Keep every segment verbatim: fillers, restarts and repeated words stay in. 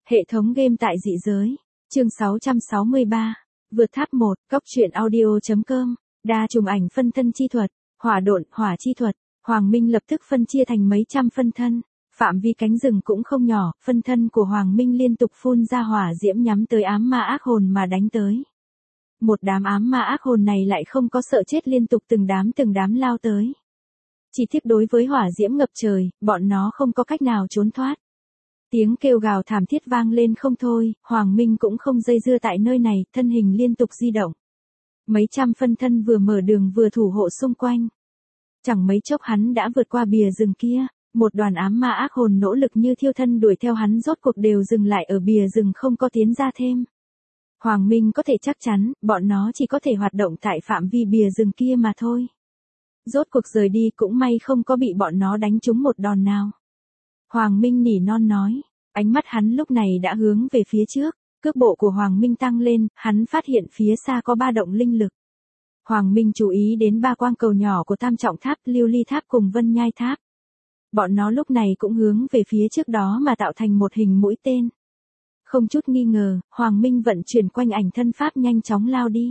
Hệ thống game tại dị giới. Chương sáu trăm sáu mươi ba. Vượt tháp một, cốc truyện audio.com. Đa trùng ảnh phân thân chi thuật, hỏa độn, hỏa chi thuật. Hoàng Minh lập tức phân chia thành mấy trăm phân thân. Phạm vi cánh rừng cũng không nhỏ, phân thân của Hoàng Minh liên tục phun ra hỏa diễm nhắm tới ám ma ác hồn mà đánh tới. Một đám ám ma ác hồn này lại không có sợ chết, liên tục từng đám từng đám lao tới. Chỉ tiếc đối với hỏa diễm ngập trời, bọn nó không có cách nào trốn thoát. Tiếng kêu gào thảm thiết vang lên không thôi, Hoàng Minh cũng không dây dưa tại nơi này, thân hình liên tục di động. Mấy trăm phân thân vừa mở đường vừa thủ hộ xung quanh. Chẳng mấy chốc hắn đã vượt qua bìa rừng kia, một đoàn ám ma ác hồn nỗ lực như thiêu thân đuổi theo hắn rốt cuộc đều dừng lại ở bìa rừng không có tiến ra thêm. Hoàng Minh có thể chắc chắn, bọn nó chỉ có thể hoạt động tại phạm vi bìa rừng kia mà thôi. Rốt cuộc rời đi cũng may không có bị bọn nó đánh trúng một đòn nào. Hoàng Minh nỉ non nói, ánh mắt hắn lúc này đã hướng về phía trước, cước bộ của Hoàng Minh tăng lên, hắn phát hiện phía xa có ba động linh lực. Hoàng Minh chú ý đến ba quang cầu nhỏ của Tam Trọng Tháp, Lưu Ly Tháp cùng Vân Nhai Tháp. Bọn nó lúc này cũng hướng về phía trước đó mà tạo thành một hình mũi tên. Không chút nghi ngờ, Hoàng Minh vận chuyển quanh ảnh thân pháp nhanh chóng lao đi.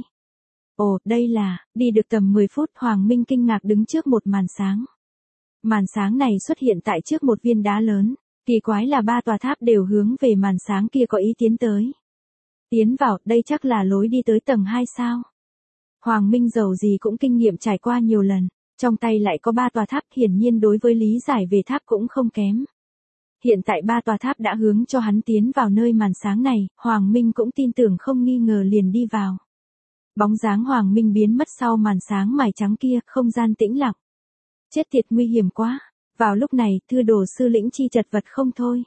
Ồ, đây là, đi được tầm mười phút Hoàng Minh kinh ngạc đứng trước một màn sáng. Màn sáng này xuất hiện tại trước một viên đá lớn, kỳ quái là ba tòa tháp đều hướng về màn sáng kia có ý tiến tới. Tiến vào, đây chắc là lối đi tới tầng hai sao. Hoàng Minh dầu gì cũng kinh nghiệm trải qua nhiều lần, trong tay lại có ba tòa tháp, hiển nhiên đối với lý giải về tháp cũng không kém. Hiện tại ba tòa tháp đã hướng cho hắn tiến vào nơi màn sáng này, Hoàng Minh cũng tin tưởng không nghi ngờ liền đi vào. Bóng dáng Hoàng Minh biến mất sau màn sáng mài trắng kia, không gian tĩnh lặng. Chết tiệt, nguy hiểm quá. Vào lúc này, thư đồ sư lĩnh chi chật vật không thôi.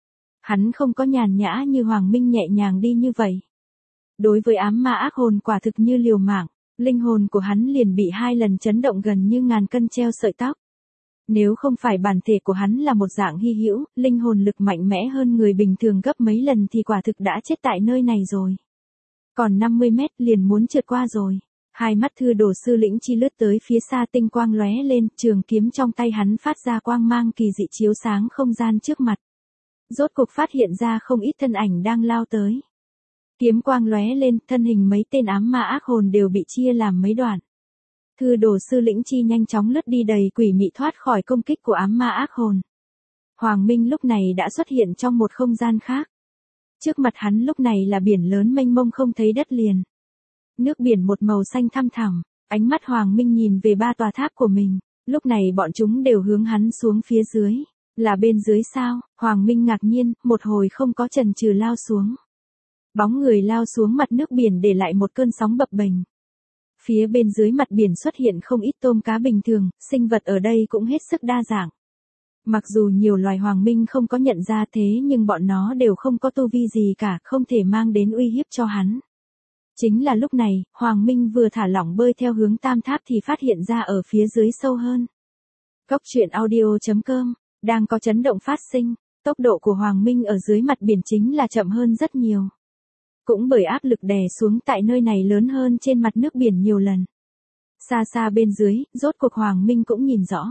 Hắn không có nhàn nhã như Hoàng Minh nhẹ nhàng đi như vậy. Đối với ám ma ác hồn quả thực như liều mạng, linh hồn của hắn liền bị hai lần chấn động gần như ngàn cân treo sợi tóc. Nếu không phải bản thể của hắn là một dạng hy hữu, linh hồn lực mạnh mẽ hơn người bình thường gấp mấy lần thì quả thực đã chết tại nơi này rồi. Còn năm mươi mét liền muốn trượt qua rồi. Hai mắt thư đồ sư lĩnh chi lướt tới phía xa, tinh quang lóe lên, trường kiếm trong tay hắn phát ra quang mang kỳ dị chiếu sáng không gian trước mặt. Rốt cuộc phát hiện ra không ít thân ảnh đang lao tới. Kiếm quang lóe lên, thân hình mấy tên ám ma ác hồn đều bị chia làm mấy đoạn. Thư đồ sư lĩnh chi nhanh chóng lướt đi đầy quỷ mị thoát khỏi công kích của ám ma ác hồn. Hoàng Minh lúc này đã xuất hiện trong một không gian khác. Trước mặt hắn lúc này là biển lớn mênh mông không thấy đất liền. Nước biển một màu xanh thăm thẳm, ánh mắt Hoàng Minh nhìn về ba tòa tháp của mình, lúc này bọn chúng đều hướng hắn xuống phía dưới. Là bên dưới sao? Hoàng Minh ngạc nhiên, một hồi không có chần chừ lao xuống. Bóng người lao xuống mặt nước biển để lại một cơn sóng bập bềnh. Phía bên dưới mặt biển xuất hiện không ít tôm cá bình thường, sinh vật ở đây cũng hết sức đa dạng. Mặc dù nhiều loài Hoàng Minh không có nhận ra thế nhưng bọn nó đều không có tu vi gì cả, không thể mang đến uy hiếp cho hắn. Chính là lúc này, Hoàng Minh vừa thả lỏng bơi theo hướng tam tháp thì phát hiện ra ở phía dưới sâu hơn. Cốc truyện audio.com, đang có chấn động phát sinh, tốc độ của Hoàng Minh ở dưới mặt biển chính là chậm hơn rất nhiều. Cũng bởi áp lực đè xuống tại nơi này lớn hơn trên mặt nước biển nhiều lần. Xa xa bên dưới, rốt cuộc Hoàng Minh cũng nhìn rõ.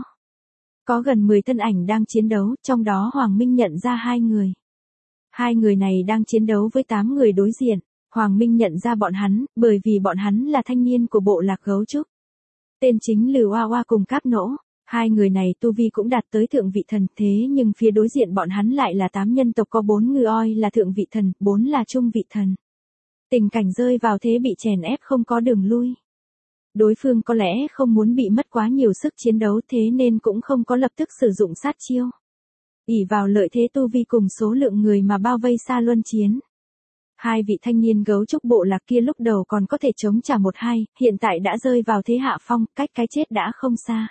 Có gần mười thân ảnh đang chiến đấu, trong đó Hoàng Minh nhận ra hai người. Hai người này đang chiến đấu với tám người đối diện. Hoàng Minh nhận ra bọn hắn, bởi vì bọn hắn là thanh niên của bộ lạc gấu trúc. Tên chính Lừ Oa Oa cùng Cáp Nỗ. Hai người này tu vi cũng đạt tới thượng vị thần, thế nhưng phía đối diện bọn hắn lại là tám nhân tộc, có bốn ngư oi là thượng vị thần, bốn là trung vị thần. Tình cảnh rơi vào thế bị chèn ép không có đường lui. Đối phương có lẽ không muốn bị mất quá nhiều sức chiến đấu thế nên cũng không có lập tức sử dụng sát chiêu. ỷ vào lợi thế tu vi cùng số lượng người mà bao vây xa luân chiến. Hai vị thanh niên gấu trúc bộ lạc kia lúc đầu còn có thể chống trả một hai, hiện tại đã rơi vào thế hạ phong, cách cái chết đã không xa.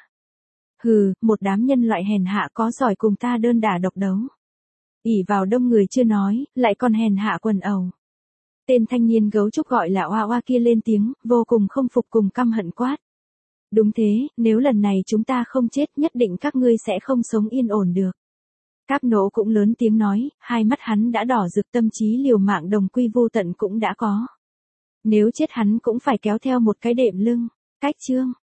Hừ, một đám nhân loại hèn hạ có giỏi cùng ta đơn đả độc đấu. ỷ vào đông người chưa nói, lại còn hèn hạ quần ẩu. Tên thanh niên gấu trúc gọi là Oa Oa kia lên tiếng, vô cùng không phục cùng căm hận quát. Đúng thế, nếu lần này chúng ta không chết nhất định các ngươi sẽ không sống yên ổn được. Cáp Nỗ cũng lớn tiếng nói, hai mắt hắn đã đỏ rực, tâm trí liều mạng đồng quy vô tận cũng đã có. Nếu chết hắn cũng phải kéo theo một cái đệm lưng. Cách chương,